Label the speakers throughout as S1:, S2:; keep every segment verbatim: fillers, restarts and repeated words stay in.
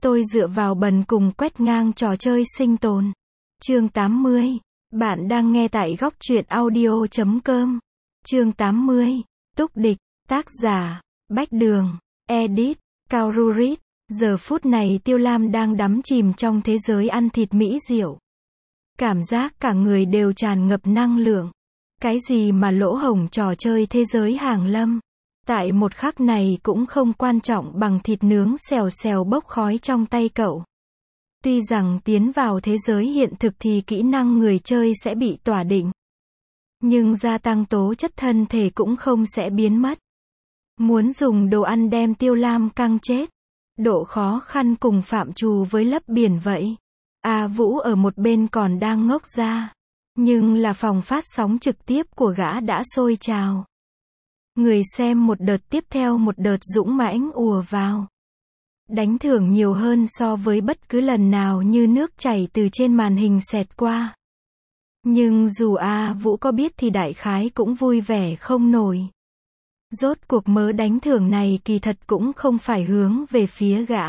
S1: Tôi dựa vào bần cùng quét ngang trò chơi sinh tồn. Chương tám mươi. Bạn đang nghe tại góc truyện audio chấm com. Chương tám mươi. Túc địch. Tác giả. Bách Đường. Edit. Cao Rurit. Giờ phút này Tiêu Lam đang đắm chìm trong thế giới ăn thịt mỹ diệu. Cảm giác cả người đều tràn ngập năng lượng. Cái gì mà lỗ hổng trò chơi thế giới hàng lâm. Tại một khắc này cũng không quan trọng bằng thịt nướng xèo xèo bốc khói trong tay cậu. Tuy rằng tiến vào thế giới hiện thực thì kỹ năng người chơi sẽ bị tỏa định. Nhưng gia tăng tố chất thân thể cũng không sẽ biến mất. Muốn dùng đồ ăn đem Tiêu Lam căng chết. Độ khó khăn cùng phạm trù với lấp biển vậy. A Vũ ở một bên còn đang ngốc ra. Nhưng là phòng phát sóng trực tiếp của gã đã sôi trào. Người xem một đợt tiếp theo một đợt dũng mãnh ùa vào. Đánh thưởng nhiều hơn so với bất cứ lần nào như nước chảy từ trên màn hình xẹt qua. Nhưng dù A Vũ có biết thì đại khái cũng vui vẻ không nổi. Rốt cuộc mớ đánh thưởng này kỳ thật cũng không phải hướng về phía gã.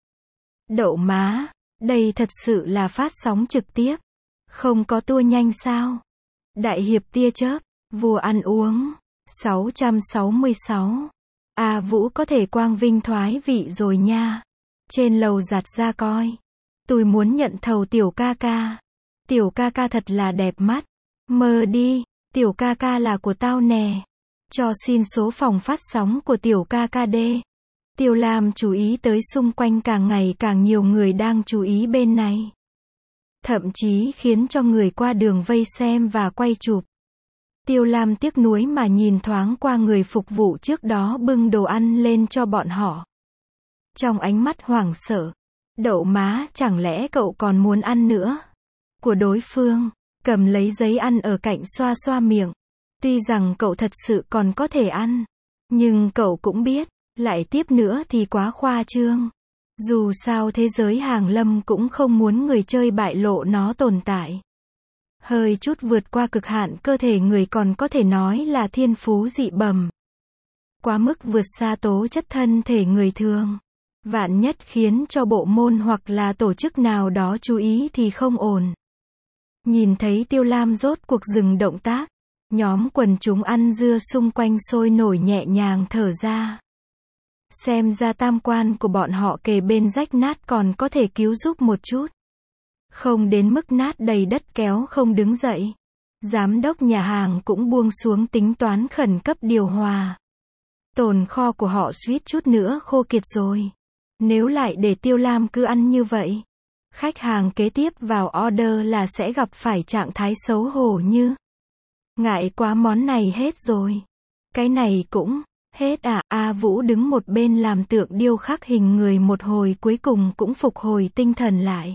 S1: Đậu má, đây thật sự là phát sóng trực tiếp. Không có tua nhanh sao? Đại hiệp tia chớp, vua ăn uống. sáu trăm sáu mươi sáu. A Vũ có thể quang vinh thoái vị rồi nha. Trên lầu giặt ra coi. Tôi muốn nhận thầu tiểu ca ca. Tiểu ca ca thật là đẹp mắt. Mơ đi, tiểu ca ca là của tao nè. Cho xin số phòng phát sóng của tiểu ca ca đê. Tiêu Lam chú ý tới xung quanh càng ngày càng nhiều người đang chú ý bên này. Thậm chí khiến cho người qua đường vây xem và quay chụp. Tiêu Lam tiếc nuối mà nhìn thoáng qua người phục vụ trước đó bưng đồ ăn lên cho bọn họ. Trong ánh mắt hoảng sợ. Đậu má, chẳng lẽ cậu còn muốn ăn nữa? Của đối phương, cầm lấy giấy ăn ở cạnh xoa xoa miệng. Tuy rằng cậu thật sự còn có thể ăn. Nhưng cậu cũng biết, lại tiếp nữa thì quá khoa trương. Dù sao thế giới hàng lâm cũng không muốn người chơi bại lộ nó tồn tại. Hơi chút vượt qua cực hạn cơ thể người còn có thể nói là thiên phú dị bẩm. Quá mức vượt xa tố chất thân thể người thường. Vạn nhất khiến cho bộ môn hoặc là tổ chức nào đó chú ý thì không ổn. Nhìn thấy Tiêu Lam rốt cuộc dừng động tác. Nhóm quần chúng ăn dưa xung quanh sôi nổi nhẹ nhàng thở ra. Xem ra tam quan của bọn họ kề bên rách nát còn có thể cứu giúp một chút. Không đến mức nát đầy đất kéo không đứng dậy. Giám đốc nhà hàng cũng buông xuống tính toán khẩn cấp điều hòa. Tồn kho của họ suýt chút nữa khô kiệt rồi. Nếu lại để Tiêu Lam cứ ăn như vậy, khách hàng kế tiếp vào order là sẽ gặp phải trạng thái xấu hổ như ngại quá món này hết rồi. Cái này cũng hết à. A Vũ đứng một bên làm tượng điêu khắc hình người một hồi cuối cùng cũng phục hồi tinh thần lại.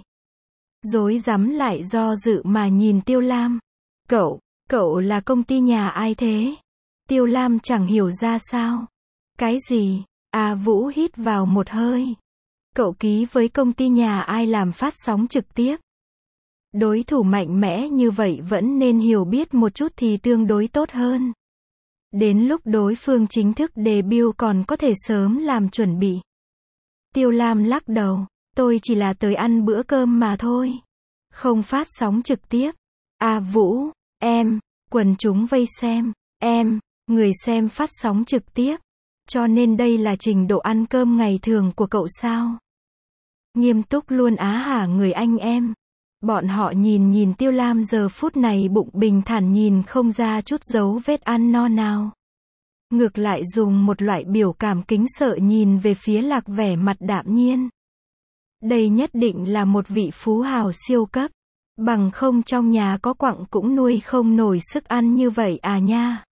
S1: Rối rắm lại do dự mà nhìn Tiêu Lam. Cậu, cậu là công ty nhà ai thế? Tiêu Lam chẳng hiểu ra sao. Cái gì? A Vũ hít vào một hơi. Cậu ký với công ty nhà ai làm phát sóng trực tiếp? Đối thủ mạnh mẽ như vậy vẫn nên hiểu biết một chút thì tương đối tốt hơn. Đến lúc đối phương chính thức debut còn có thể sớm làm chuẩn bị. Tiêu Lam lắc đầu. Tôi chỉ là tới ăn bữa cơm mà thôi. Không phát sóng trực tiếp. A Vũ, em, quần chúng vây xem, em, người xem phát sóng trực tiếp. Cho nên đây là trình độ ăn cơm ngày thường của cậu sao? Nghiêm túc luôn á hả người anh em? Bọn họ nhìn nhìn Tiêu Lam giờ phút này bụng bình thản nhìn không ra chút dấu vết ăn no nào. Ngược lại dùng một loại biểu cảm kính sợ nhìn về phía Lạc vẻ mặt đạm nhiên. Đây nhất định là một vị phú hào siêu cấp. Bằng không trong nhà có quặng cũng nuôi không nổi sức ăn như vậy à nha.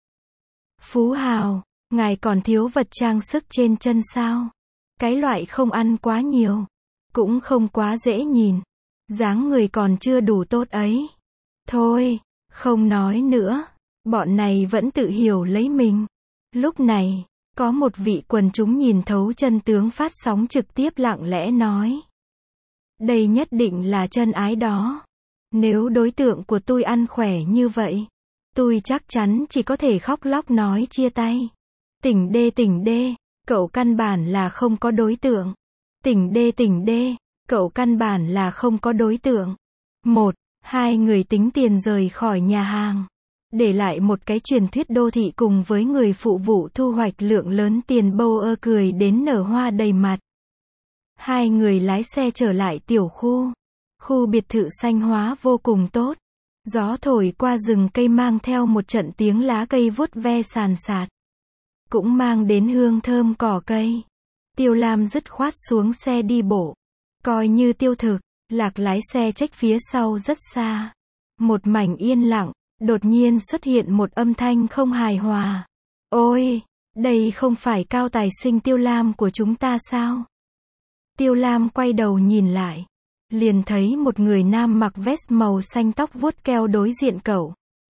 S1: Phú hào, ngài còn thiếu vật trang sức trên chân sao? Cái loại không ăn quá nhiều. Cũng không quá dễ nhìn. Dáng người còn chưa đủ tốt ấy. Thôi, không nói nữa. Bọn này vẫn tự hiểu lấy mình. Lúc này, có một vị quần chúng nhìn thấu chân tướng phát sóng trực tiếp lặng lẽ nói. Đây nhất định là chân ái đó. Nếu đối tượng của tôi ăn khỏe như vậy, tôi chắc chắn chỉ có thể khóc lóc nói chia tay. Tỉnh đê tỉnh đê, cậu căn bản là không có đối tượng. Tỉnh đê tỉnh đê, cậu căn bản là không có đối tượng. Một, hai người tính tiền rời khỏi nhà hàng. Để lại một cái truyền thuyết đô thị cùng với người phụ vụ thu hoạch lượng lớn tiền bâu ơ cười đến nở hoa đầy mặt. Hai người lái xe trở lại tiểu khu. Khu biệt thự xanh hóa vô cùng tốt. Gió thổi qua rừng cây mang theo một trận tiếng lá cây vuốt ve sàn sạt. Cũng mang đến hương thơm cỏ cây. Tiêu Lam dứt khoát xuống xe đi bộ. Coi như tiêu thực, Lạc lái xe trách phía sau rất xa. Một mảnh yên lặng, đột nhiên xuất hiện một âm thanh không hài hòa. Ôi, đây không phải Cao Tài Sinh Tiêu Lam của chúng ta sao? Tiêu Lam quay đầu nhìn lại. Liền thấy một người nam mặc vest màu xanh tóc vuốt keo đối diện cậu.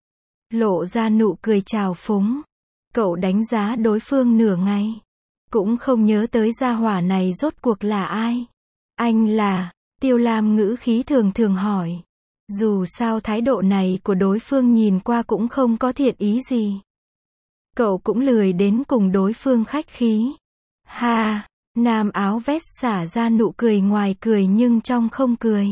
S1: Lộ ra nụ cười trào phúng. Cậu đánh giá đối phương nửa ngày. Cũng không nhớ tới gia hỏa này rốt cuộc là ai. Anh là, Tiêu Lam ngữ khí thường thường hỏi. Dù sao thái độ này của đối phương nhìn qua cũng không có thiện ý gì. Cậu cũng lười đến cùng đối phương khách khí. Ha, nam áo vest xả ra nụ cười ngoài cười nhưng trong không cười.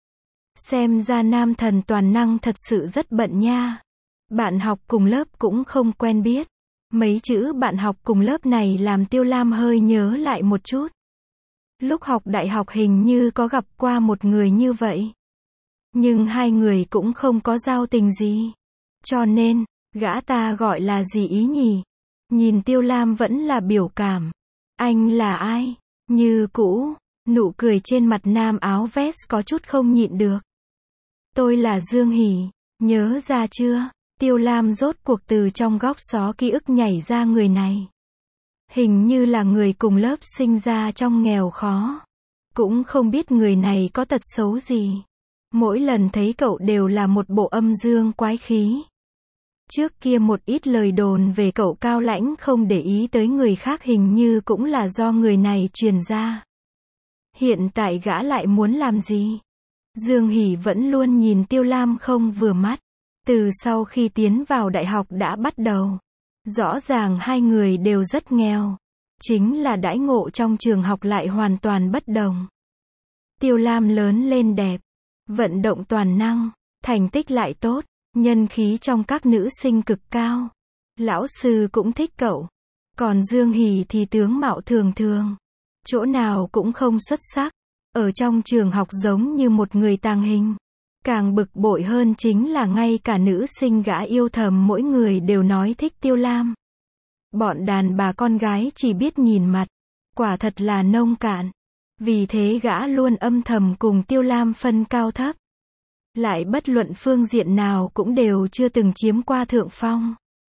S1: Xem ra nam thần toàn năng thật sự rất bận nha. Bạn học cùng lớp cũng không quen biết. Mấy chữ bạn học cùng lớp này làm Tiêu Lam hơi nhớ lại một chút. Lúc học đại học hình như có gặp qua một người như vậy. Nhưng hai người cũng không có giao tình gì. Cho nên, gã ta gọi là gì ý nhỉ? Nhìn Tiêu Lam vẫn là biểu cảm. Anh là ai? Như cũ, nụ cười trên mặt nam áo vest có chút không nhịn được. Tôi là Dương Hỷ, nhớ ra chưa? Tiêu Lam rốt cuộc từ trong góc xó ký ức nhảy ra người này. Hình như là người cùng lớp sinh ra trong nghèo khó. Cũng không biết người này có tật xấu gì. Mỗi lần thấy cậu đều là một bộ âm dương quái khí. Trước kia một ít lời đồn về cậu cao lãnh không để ý tới người khác hình như cũng là do người này truyền ra. Hiện tại gã lại muốn làm gì? Dương Hỷ vẫn luôn nhìn Tiêu Lam không vừa mắt. Từ sau khi tiến vào đại học đã bắt đầu. Rõ ràng hai người đều rất nghèo. Chính là đãi ngộ trong trường học lại hoàn toàn bất đồng. Tiêu Lam lớn lên đẹp. Vận động toàn năng. Thành tích lại tốt. Nhân khí trong các nữ sinh cực cao. Lão sư cũng thích cậu. Còn Dương Hỷ thì tướng mạo thường thường. Chỗ nào cũng không xuất sắc. Ở trong trường học giống như một người tàng hình. Càng bực bội hơn chính là ngay cả nữ sinh gã yêu thầm mỗi người đều nói thích Tiêu Lam. Bọn đàn bà con gái chỉ biết nhìn mặt. Quả thật là nông cạn. Vì thế gã luôn âm thầm cùng Tiêu Lam phân cao thấp. Lại bất luận phương diện nào cũng đều chưa từng chiếm qua thượng phong.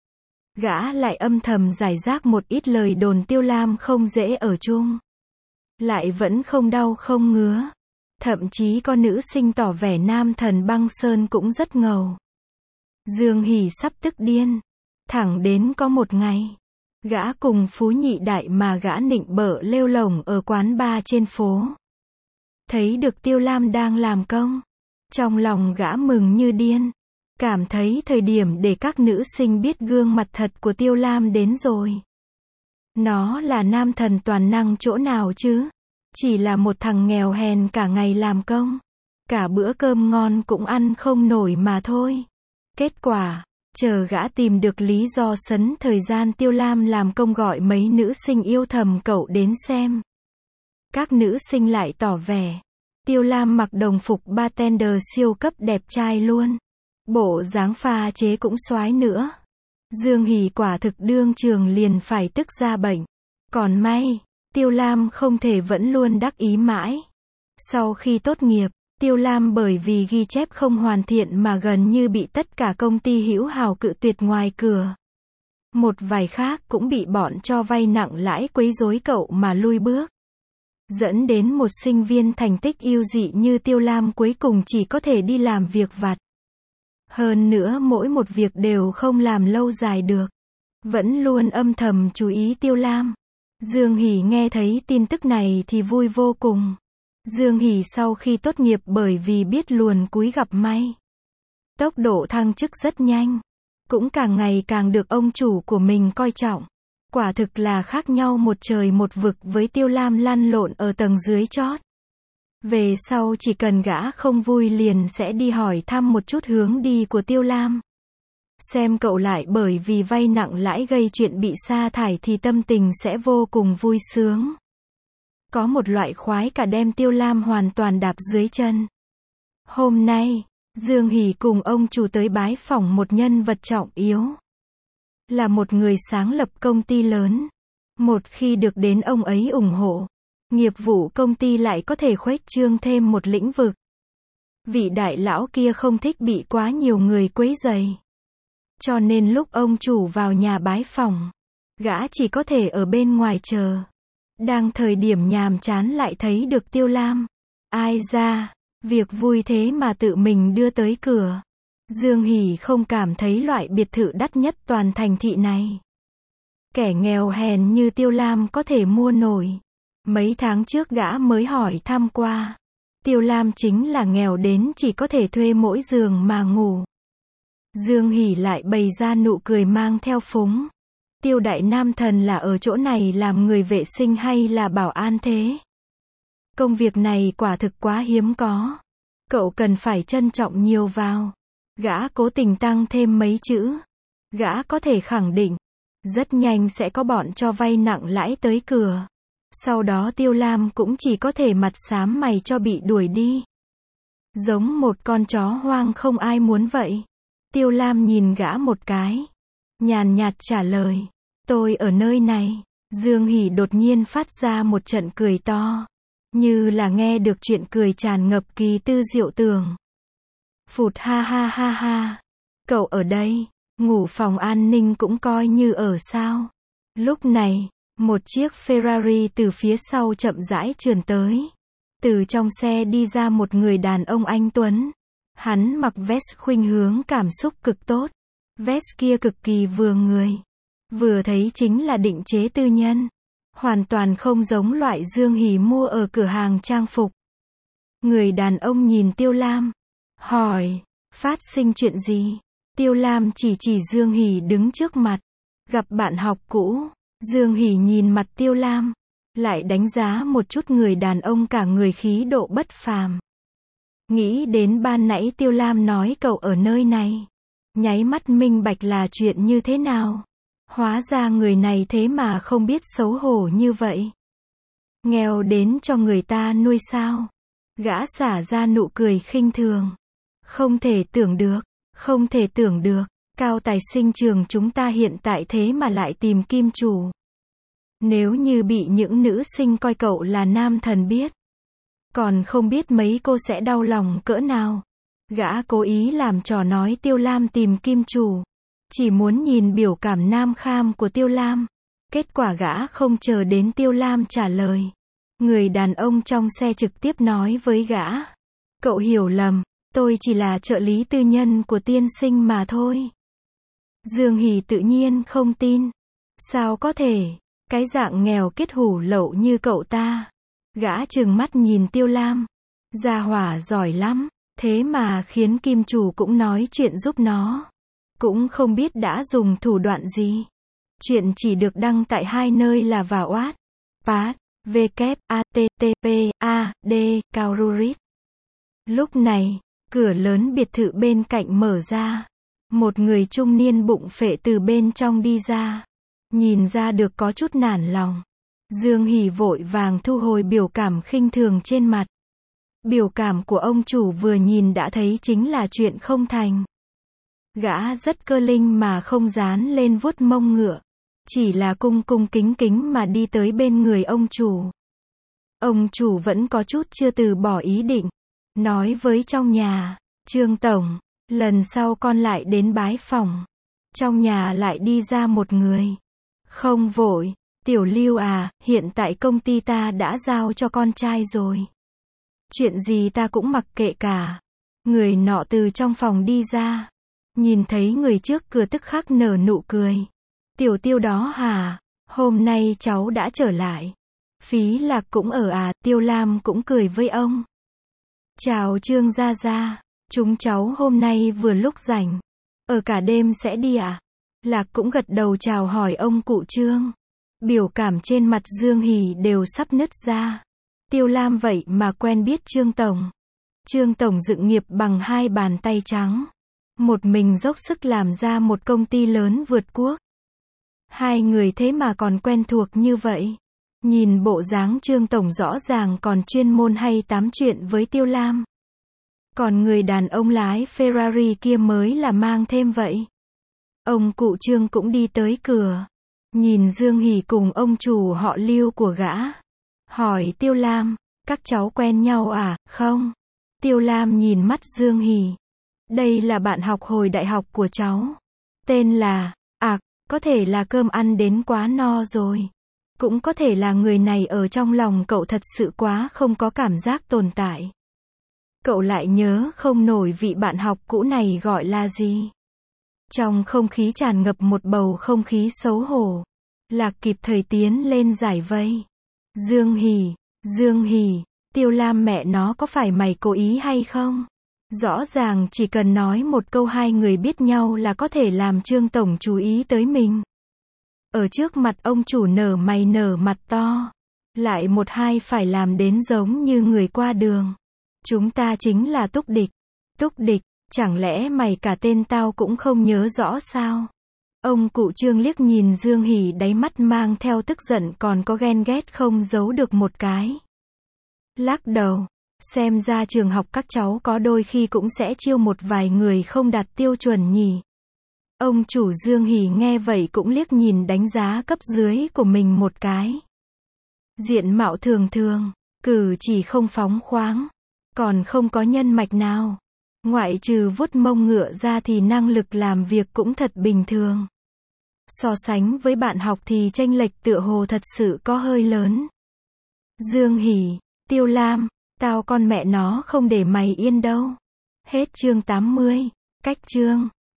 S1: Gã lại âm thầm giải rác một ít lời đồn Tiêu Lam không dễ ở chung. Lại vẫn không đau không ngứa. Thậm chí có nữ sinh tỏ vẻ nam thần băng sơn cũng rất ngầu. Dương Hỷ sắp tức điên. Thẳng đến có một ngày. Gã cùng phú nhị đại mà gã nịnh bợ lêu lổng ở quán bar trên phố. Thấy được Tiêu Lam đang làm công. Trong lòng gã mừng như điên. Cảm thấy thời điểm để các nữ sinh biết gương mặt thật của Tiêu Lam đến rồi. Nó là nam thần toàn năng chỗ nào chứ? Chỉ là một thằng nghèo hèn cả ngày làm công. Cả bữa cơm ngon cũng ăn không nổi mà thôi. Kết quả, chờ gã tìm được lý do sấn thời gian Tiêu Lam làm công gọi mấy nữ sinh yêu thầm cậu đến xem. Các nữ sinh lại tỏ vẻ. Tiêu Lam mặc đồng phục bartender siêu cấp đẹp trai luôn. Bộ dáng pha chế cũng soái nữa. Dương Hỷ quả thực đương trường liền phải tức ra bệnh. Còn may, Tiêu Lam không thể vẫn luôn đắc ý mãi. Sau khi tốt nghiệp, Tiêu Lam bởi vì ghi chép không hoàn thiện mà gần như bị tất cả công ty hữu hào cự tuyệt ngoài cửa. Một vài khác cũng bị bọn cho vay nặng lãi quấy rối cậu mà lui bước. Dẫn đến một sinh viên thành tích ưu dị như Tiêu Lam cuối cùng chỉ có thể đi làm việc vặt. Hơn nữa mỗi một việc đều không làm lâu dài được. Vẫn luôn âm thầm chú ý Tiêu Lam. Dương Hỷ nghe thấy tin tức này thì vui vô cùng. Dương Hỷ sau khi tốt nghiệp bởi vì biết luồn cúi gặp may. Tốc độ thăng chức rất nhanh. Cũng càng ngày càng được ông chủ của mình coi trọng. Quả thực là khác nhau một trời một vực với Tiêu Lam lăn lộn ở tầng dưới chót. Về sau chỉ cần gã không vui liền sẽ đi hỏi thăm một chút hướng đi của Tiêu Lam. Xem cậu lại bởi vì vay nặng lãi gây chuyện bị sa thải thì tâm tình sẽ vô cùng vui sướng. Có một loại khoái cả đem Tiêu Lam hoàn toàn đạp dưới chân. Hôm nay, Dương Hỷ cùng ông chủ tới bái phỏng một nhân vật trọng yếu. Là một người sáng lập công ty lớn. Một khi được đến ông ấy ủng hộ, nghiệp vụ công ty lại có thể khuếch trương thêm một lĩnh vực. Vị đại lão kia không thích bị quá nhiều người quấy rầy. Cho nên lúc ông chủ vào nhà bái phỏng, gã chỉ có thể ở bên ngoài chờ. Đang thời điểm nhàm chán lại thấy được Tiêu Lam. Ai ra, việc vui thế mà tự mình đưa tới cửa. Dương Hỷ không cảm thấy loại biệt thự đắt nhất toàn thành thị này. Kẻ nghèo hèn như Tiêu Lam có thể mua nổi. Mấy tháng trước gã mới hỏi thăm qua. Tiêu Lam chính là nghèo đến chỉ có thể thuê mỗi giường mà ngủ. Dương Hỷ lại bày ra nụ cười mang theo phúng. Tiêu đại nam thần là ở chỗ này làm người vệ sinh hay là bảo an thế? Công việc này quả thực quá hiếm có. Cậu cần phải trân trọng nhiều vào. Gã cố tình tăng thêm mấy chữ. Gã có thể khẳng định, rất nhanh sẽ có bọn cho vay nặng lãi tới cửa. Sau đó Tiêu Lam cũng chỉ có thể mặt xám mày cho bị đuổi đi. Giống một con chó hoang không ai muốn vậy. Tiêu Lam nhìn gã một cái. Nhàn nhạt trả lời. Tôi ở nơi này. Dương Hỷ đột nhiên phát ra một trận cười to. Như là nghe được chuyện cười tràn ngập kỳ tư diệu tưởng. Phụt ha ha ha ha. Cậu ở đây, ngủ phòng an ninh cũng coi như ở sao. Lúc này, một chiếc Ferrari từ phía sau chậm rãi trườn tới. Từ trong xe đi ra một người đàn ông anh tuấn. Hắn mặc vest khuynh hướng cảm xúc cực tốt. Vest kia cực kỳ vừa người. Vừa thấy chính là định chế tư nhân. Hoàn toàn không giống loại Dương Hỷ mua ở cửa hàng trang phục. Người đàn ông nhìn Tiêu Lam. Hỏi, phát sinh chuyện gì? Tiêu Lam chỉ chỉ Dương Hỷ đứng trước mặt. Gặp bạn học cũ. Dương Hỷ nhìn mặt Tiêu Lam. Lại đánh giá một chút người đàn ông cả người khí độ bất phàm. Nghĩ đến ban nãy Tiêu Lam nói cậu ở nơi này. Nháy mắt minh bạch là chuyện như thế nào. Hóa ra người này thế mà không biết xấu hổ như vậy. Nghèo đến cho người ta nuôi sao? Gã xả ra nụ cười khinh thường. Không thể tưởng được, không thể tưởng được. Cao tài sinh trường chúng ta hiện tại thế mà lại tìm kim chủ. Nếu như bị những nữ sinh coi cậu là nam thần biết. Còn không biết mấy cô sẽ đau lòng cỡ nào. Gã cố ý làm trò nói Tiêu Lam tìm kim chủ. Chỉ muốn nhìn biểu cảm nam kham của Tiêu Lam. Kết quả gã không chờ đến Tiêu Lam trả lời. Người đàn ông trong xe trực tiếp nói với gã. Cậu hiểu lầm, tôi chỉ là trợ lý tư nhân của tiên sinh mà thôi. Dương Hỷ tự nhiên không tin. Sao có thể, cái dạng nghèo kết hủ lậu như cậu ta. Gã trừng mắt nhìn Tiêu Lam. Gia hỏa giỏi lắm, thế mà khiến kim chủ cũng nói chuyện giúp nó. Cũng không biết đã dùng thủ đoạn gì. Chuyện chỉ được đăng tại hai nơi là vào Wattpad, Pad, W A T T P A D, Kaururit. Lúc này, cửa lớn biệt thự bên cạnh mở ra. Một người trung niên bụng phệ từ bên trong đi ra. Nhìn ra được có chút nản lòng. Dương Hỷ vội vàng thu hồi biểu cảm khinh thường trên mặt. Biểu cảm của ông chủ vừa nhìn đã thấy chính là chuyện không thành. Gã rất cơ linh mà không dán lên vuốt mông ngựa. Chỉ là cung cung kính kính mà đi tới bên người ông chủ. Ông chủ vẫn có chút chưa từ bỏ ý định. Nói với trong nhà, Trương Tổng, lần sau con lại đến bái phỏng. Trong nhà lại đi ra một người. Không vội, Tiểu Lưu à, hiện tại công ty ta đã giao cho con trai rồi. Chuyện gì ta cũng mặc kệ cả. Người nọ từ trong phòng đi ra. Nhìn thấy người trước cửa tức khắc nở nụ cười. Tiểu Tiêu đó hả? Hôm nay cháu đã trở lại. Phí Lạc cũng ở à? Tiêu Lam cũng cười với ông. Chào Trương gia gia. Chúng cháu hôm nay vừa lúc rảnh. Ở cả đêm sẽ đi à? Lạc cũng gật đầu chào hỏi ông cụ Trương. Biểu cảm trên mặt Dương Hỷ đều sắp nứt ra. Tiêu Lam vậy mà quen biết Trương Tổng. Trương Tổng dựng nghiệp bằng hai bàn tay trắng. Một mình dốc sức làm ra một công ty lớn vượt quốc. Hai người thế mà còn quen thuộc như vậy. Nhìn bộ dáng Trương Tổng rõ ràng còn chuyên môn hay tám chuyện với Tiêu Lam. Còn người đàn ông lái Ferrari kia mới là mang thêm vậy. Ông cụ Trương cũng đi tới cửa. Nhìn Dương Hỷ cùng ông chủ họ Lưu của gã. Hỏi Tiêu Lam, các cháu quen nhau à, không? Tiêu Lam nhìn mắt Dương Hỷ. Đây là bạn học hồi đại học của cháu. Tên là, à, có thể là cơm ăn đến quá no rồi. Cũng có thể là người này ở trong lòng cậu thật sự quá không có cảm giác tồn tại. Cậu lại nhớ không nổi vị bạn học cũ này gọi là gì. Trong không khí tràn ngập một bầu không khí xấu hổ. Lạc kịp thời tiến lên giải vây. Dương Hỷ, Dương Hỷ, Tiêu Lam mẹ nó có phải mày cố ý hay không? Rõ ràng chỉ cần nói một câu hai người biết nhau là có thể làm Trương Tổng chú ý tới mình. Ở trước mặt ông chủ nở mày nở mặt to. Lại một hai phải làm đến giống như người qua đường. Chúng ta chính là Túc Địch. Túc Địch, chẳng lẽ mày cả tên tao cũng không nhớ rõ sao? Ông cụ Trương liếc nhìn Dương Hỷ, đáy mắt mang theo tức giận còn có ghen ghét không giấu được một cái. Lắc đầu, xem ra trường học các cháu có đôi khi cũng sẽ chiêu một vài người không đạt tiêu chuẩn nhỉ. Ông chủ Dương Hỷ nghe vậy cũng liếc nhìn đánh giá cấp dưới của mình một cái. Diện mạo thường thường, cử chỉ không phóng khoáng, còn không có nhân mạch nào. Ngoại trừ vuốt mông ngựa ra thì năng lực làm việc cũng thật bình thường. So sánh với bạn học thì chênh lệch tựa hồ thật sự có hơi lớn. Dương Hỷ, Tiêu Lam, tao con mẹ nó không để mày yên đâu. Hết chương tám mươi, cách chương.